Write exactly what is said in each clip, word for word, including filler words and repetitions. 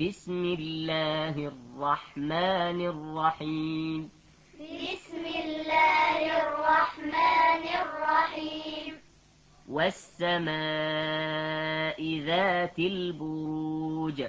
بسم الله الرحمن الرحيم بسم الله الرحمن الرحيم والسماء ذات البروج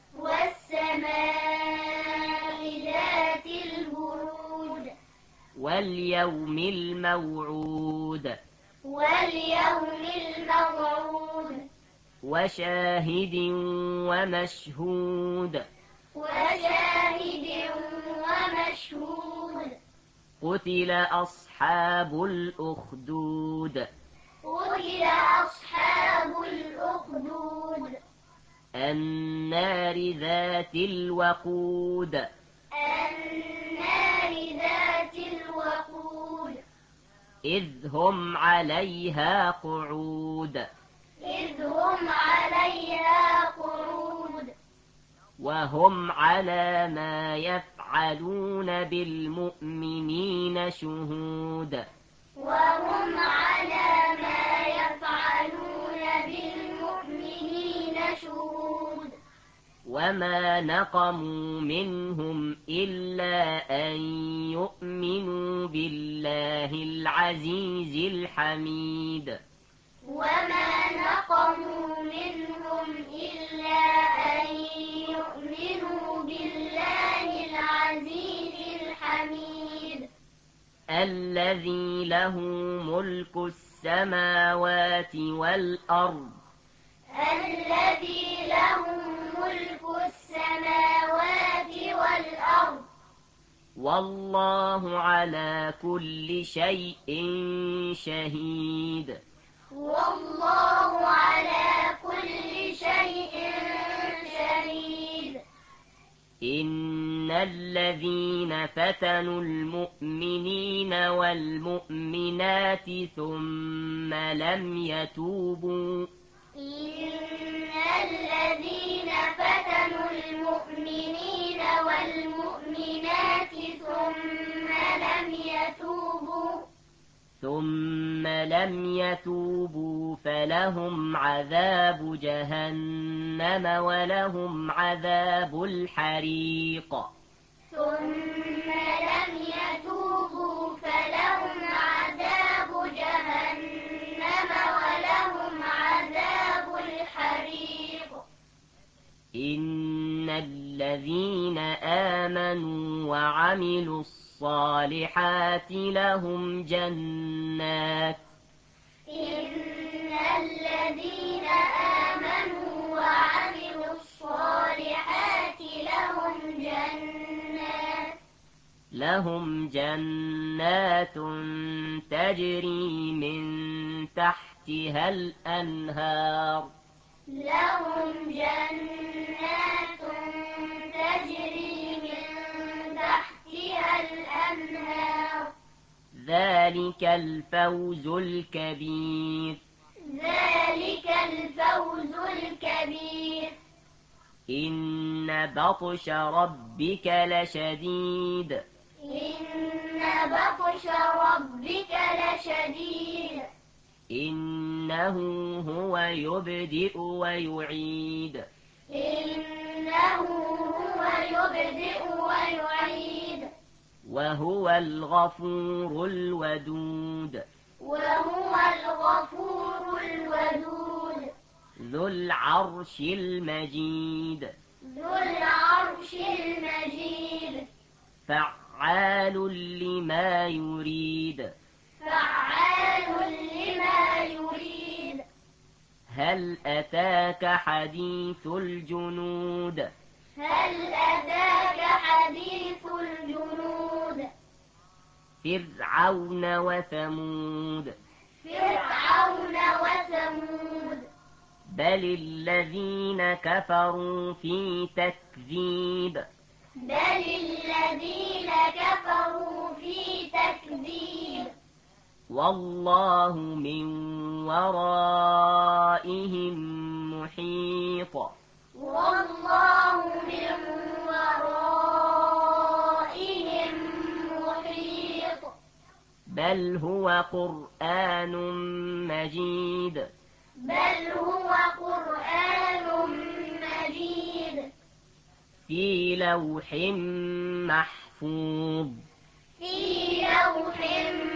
والسماء ذات البروج واليوم الموعود واليوم الموعود وشاهد ومشهود وشاهد ومشهود قتل أصحاب الأخدود قتل أصحاب الأخدود النار ذات الوقود النار ذات الوقود إذ هم عليها قعود إذ هم عليها قعود وهم على ما يفعلون بالمؤمنين شهود وهم على ما يفعلون بالمؤمنين شهود وما نقموا منهم إلا أن يؤمنوا بالله العزيز الحميد وما نقموا منهم إلا أن يؤمنوا بالله العزيز الحميد الذي له ملك السماوات والأرض الذي له ملك السماوات والأرض والله على كل شيء شهيد والله على كل شيء شهيد إن الذين فتنوا المؤمنين والمؤمنات ثم لم يتوبوا إن الذين فتنوا المؤمنين والمؤمنات ثم لم يتوبوا ثم لم يتوبوا فلهم عذاب جهنم ولهم عذاب الحريق ثم لم يتوبوا فلهم عذاب جهنم ولهم عذاب الحريق إن الذين آمنوا وعملوا الصالحات لهم جنات إن الذين آمنوا وعملوا الصالحات لهم جنات لهم جنات تجري من تحتها الأنهار لهم جنات تجري من تحتها الأنهار ذلك الفوز الكبير ذلك الفوز الكبير إن بطش ربك لشديد إن بطش ربك لشديد إنه هو يبدئ ويعيد إنه هو يبدئ ويعيد وهو الغفور الودود وهو الغفور الودود ذو العرش المجيد ذو العرش المجيد فعال لما يريد فعال لما يريد هل أتاك حديث الجنود هل أتاك حديث الجنود فرعون وثمود فرعون وثمود بل الذين كفروا في تكذيب بل الذين كفروا في تكذيب والله من ورائهم محيط والله من ورائهم محيط بل هو قرآن مجيد بل هو قرآن مجيد في لوح محفوظ في لوح